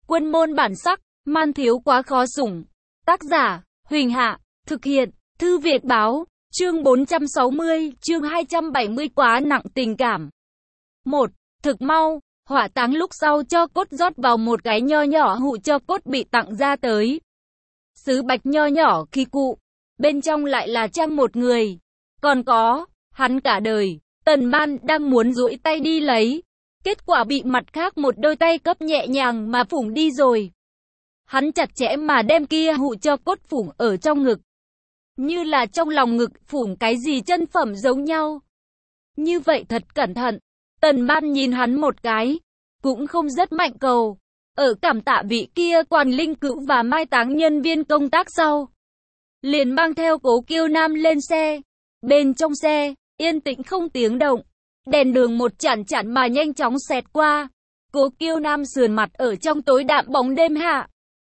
Quân môn bản sắc, man thiếu quá khó sủng. Tác giả, Huỳnh Hạ, thực hiện, Thư Việt Báo, chương 460, chương 270 quá nặng tình cảm. 1. Thực mau, hỏa táng lúc sau cho cốt rót vào một cái nho nhỏ hũ cho cốt bị tặng ra tới. Sứ bạch nho nhỏ khi cụ, bên trong lại là trang một người. Còn có, hắn cả đời, Tần Ban đang muốn duỗi tay đi lấy. Kết quả bị mặt khác một đôi tay cấp nhẹ nhàng mà phủng đi rồi. Hắn chặt chẽ mà đem kia hũ cho cốt phủng ở trong ngực. Như là trong lòng ngực phủng cái gì chân phẩm giống nhau. Như vậy thật cẩn thận. Tần Ban nhìn hắn một cái, cũng không rất mạnh cầu. Ở cảm tạ vị kia quan linh cữu và mai táng nhân viên công tác sau. Liền mang theo Cố Kiêu Nam lên xe. Bên trong xe, yên tĩnh không tiếng động. Đèn đường một chản chản mà nhanh chóng xẹt qua. Cố Kiêu Nam sườn mặt ở trong tối đạm bóng đêm hạ.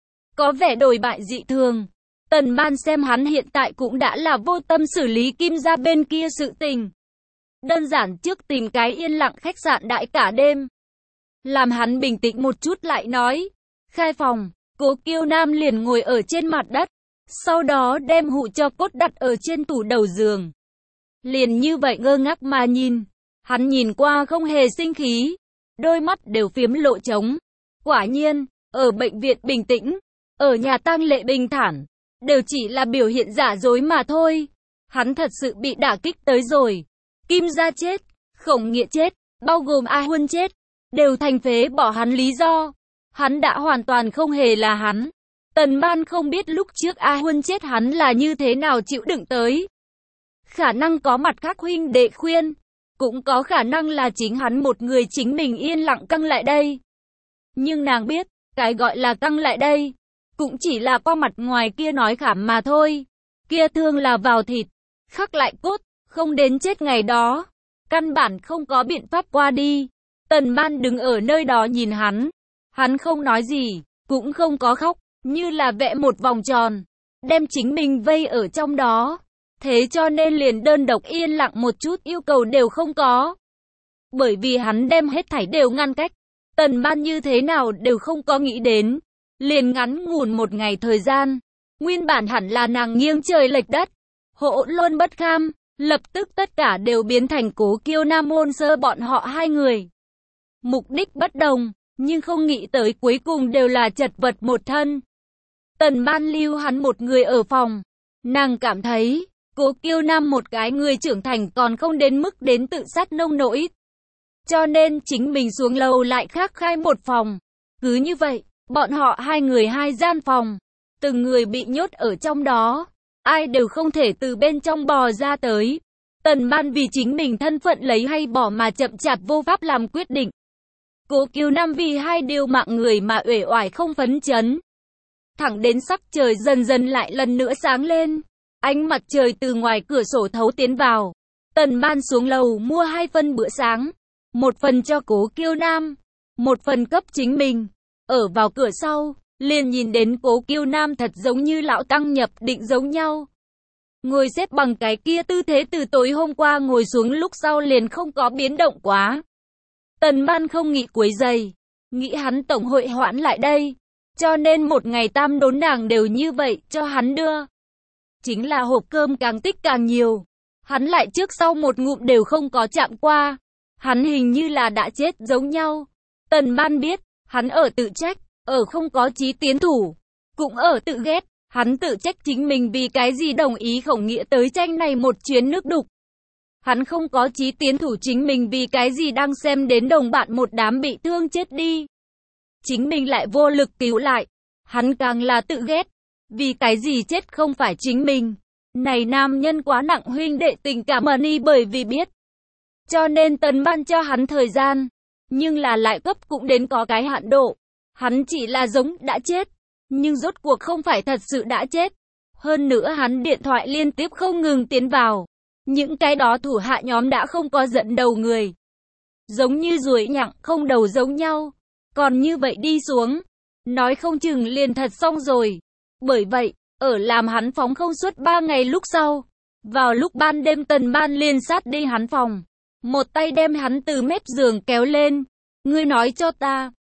Có vẻ đổi bại dị thường. Tần Ban xem hắn hiện tại cũng đã là vô tâm xử lý Kim gia bên kia sự tình. Đơn giản trước tìm cái yên lặng khách sạn đại cả đêm. Làm hắn bình tĩnh một chút lại nói. Khai phòng, Cố Kiêu Nam liền ngồi ở trên mặt đất. Sau đó đem hũ cho cốt đặt ở trên tủ đầu giường. Liền như vậy ngơ ngác mà nhìn. Hắn nhìn qua không hề sinh khí. Đôi mắt đều phiếm lộ trống. Quả nhiên, ở bệnh viện bình tĩnh, ở nhà tang lễ bình thản, đều chỉ là biểu hiện giả dối mà thôi. Hắn thật sự bị đả kích tới rồi. Kim gia chết, Khổng Nghĩa chết, bao gồm A Huân chết, đều thành phế bỏ hắn lý do. Hắn đã hoàn toàn không hề là hắn. Tần Ban không biết lúc trước A Huân chết hắn là như thế nào chịu đựng tới. Khả năng có mặt khác huynh đệ khuyên, cũng có khả năng là chính hắn một người chính mình yên lặng căng lại đây. Nhưng nàng biết, cái gọi là căng lại đây, cũng chỉ là qua mặt ngoài kia nói khảm mà thôi. Kia thương là vào thịt, khắc lại cốt, không đến chết ngày đó. Căn bản không có biện pháp qua đi. Tần Ban đứng ở nơi đó nhìn hắn. Hắn không nói gì, cũng không có khóc, như là vẽ một vòng tròn, đem chính mình vây ở trong đó. Thế cho nên liền đơn độc yên lặng một chút yêu cầu đều không có. Bởi vì hắn đem hết thảy đều ngăn cách. Tần Ban như thế nào đều không có nghĩ đến. Liền ngắn ngủn một ngày thời gian. Nguyên bản hẳn là nàng nghiêng trời lệch đất, hỗn luôn bất kham. Lập tức tất cả đều biến thành Cố Kiêu Nam hôn sơ bọn họ hai người. Mục đích bất đồng, nhưng không nghĩ tới cuối cùng đều là chật vật một thân. Tần Ban lưu hắn một người ở phòng. Nàng cảm thấy, Cố Kiêu Nam một cái người trưởng thành còn không đến mức đến tự sát nông nỗi. Cho nên chính mình xuống lầu lại khác khai một phòng. Cứ như vậy, bọn họ hai người hai gian phòng. Từng người bị nhốt ở trong đó. Ai đều không thể từ bên trong bò ra tới. Tần Ban vì chính mình thân phận lấy hay bỏ mà chậm chạp vô pháp làm quyết định. Cố Kiêu Nam vì hai điều mạng người mà uể oải không phấn chấn. Thẳng đến sắc trời dần dần lại lần nữa sáng lên. Ánh mặt trời từ ngoài cửa sổ thấu tiến vào. Tần Ban xuống lầu mua 2 phần bữa sáng. Một phần cho Cố Kiêu Nam, một phần cấp chính mình. Ở vào cửa sau, liền nhìn đến Cố Kiêu Nam thật giống như lão tăng nhập định giống nhau. Ngồi xếp bằng cái kia tư thế từ tối hôm qua ngồi xuống lúc sau liền không có biến động quá. Tần Ban không nghĩ quấy rầy, nghĩ hắn tổng hội hoãn lại đây. Cho nên một ngày tam đốn nàng đều như vậy cho hắn đưa. Chính là hộp cơm càng tích càng nhiều. Hắn lại trước sau một ngụm đều không có chạm qua. Hắn hình như là đã chết giống nhau. Tần Ban biết, hắn ở tự trách, ở không có chí tiến thủ, cũng ở tự ghét. Hắn tự trách chính mình vì cái gì đồng ý Khổng Nghĩa tới tranh này một chuyến nước đục. Hắn không có chí tiến thủ chính mình vì cái gì đang xem đến đồng bạn một đám bị thương chết đi. Chính mình lại vô lực cứu lại. Hắn càng là tự ghét. Vì cái gì chết không phải chính mình. Này nam nhân quá nặng huynh đệ tình cảm y bởi vì biết. Cho nên Tần Ban cho hắn thời gian. Nhưng là lại cấp cũng đến có cái hạn độ. Hắn chỉ là giống đã chết. Nhưng rốt cuộc không phải thật sự đã chết. Hơn nữa hắn điện thoại liên tiếp không ngừng tiến vào. Những cái đó thủ hạ nhóm đã không có dẫn đầu người. Giống như ruồi nhặng không đầu giống nhau. Còn như vậy đi xuống. Nói không chừng liền thật xong rồi. Bởi vậy, ở làm hắn phóng không suốt 3 ngày lúc sau. Vào lúc ban đêm Tần Ban liền sát đi hắn phòng. Một tay đem hắn từ mép giường kéo lên. Ngươi nói cho ta,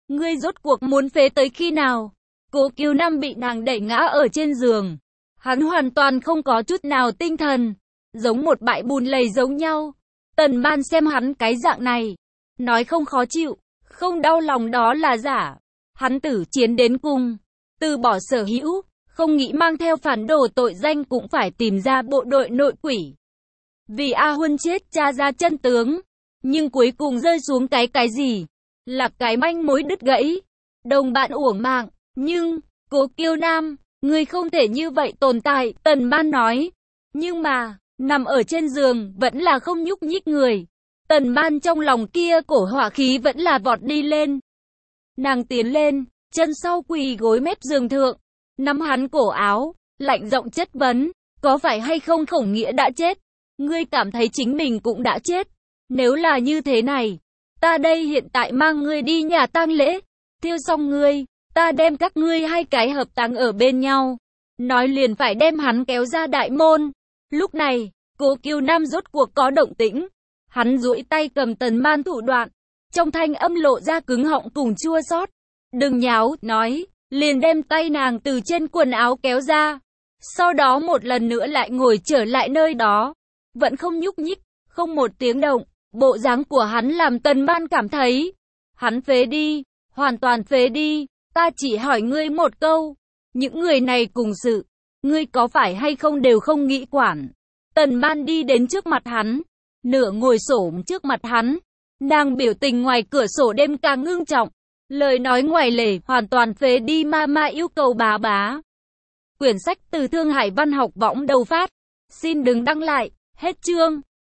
Ngươi rốt cuộc muốn phế tới khi nào? Cố Kiều Nam bị nàng đẩy ngã ở trên giường. Hắn hoàn toàn không có chút nào tinh thần, giống một bãi bùn lầy giống nhau. Tần Ban xem hắn cái dạng này, nói không khó chịu, không đau lòng đó là giả. Hắn tử chiến đến cùng, từ bỏ sở hữu, không nghĩ mang theo phản đồ tội danh cũng phải tìm ra bộ đội nội quỷ. Vì A Huân chết tra ra chân tướng, nhưng cuối cùng rơi xuống cái gì? Là cái manh mối đứt gãy. Đồng bạn uổng mạng, nhưng, Cố Kiều Nam, ngươi không thể như vậy tồn tại, Tần Ban nói. Nhưng mà, nằm ở trên giường, vẫn là không nhúc nhích người. Tần Ban trong lòng kia cổ hỏa khí vẫn là vọt đi lên. Nàng tiến lên, chân sau quỳ gối mép giường thượng, nắm hắn cổ áo, lạnh giọng chất vấn, có phải hay không Khổng Nghĩa đã chết? Ngươi cảm thấy chính mình cũng đã chết. Nếu là như thế này, ta đây hiện tại mang ngươi đi nhà tang lễ, thiêu xong ngươi, ta đem các ngươi hai cái hợp táng ở bên nhau. Nói liền phải đem hắn kéo ra đại môn. Lúc này, Cố Kiều Nam rốt cuộc có động tĩnh. Hắn duỗi tay cầm Tần Ban thủ đoạn, trong thanh âm lộ ra cứng họng cùng chua xót. Đừng nháo, nói, liền đem tay nàng từ trên quần áo kéo ra. Sau đó một lần nữa lại ngồi trở lại nơi đó. Vẫn không nhúc nhích, không một tiếng động. Bộ dáng của hắn làm Tần Ban cảm thấy, hắn phế đi, hoàn toàn phế đi. Ta chỉ hỏi ngươi một câu, những người này cùng sự, ngươi có phải hay không đều không nghĩ quản. Tần Ban đi đến trước mặt hắn, nửa ngồi xổm trước mặt hắn, nàng biểu tình ngoài cửa sổ đêm càng ngưng trọng, lời nói ngoài lề, hoàn toàn phế đi ma yêu cầu bá bá. Quyển sách từ Thương Hải Văn học võng đầu phát, xin đừng đăng lại, hết chương.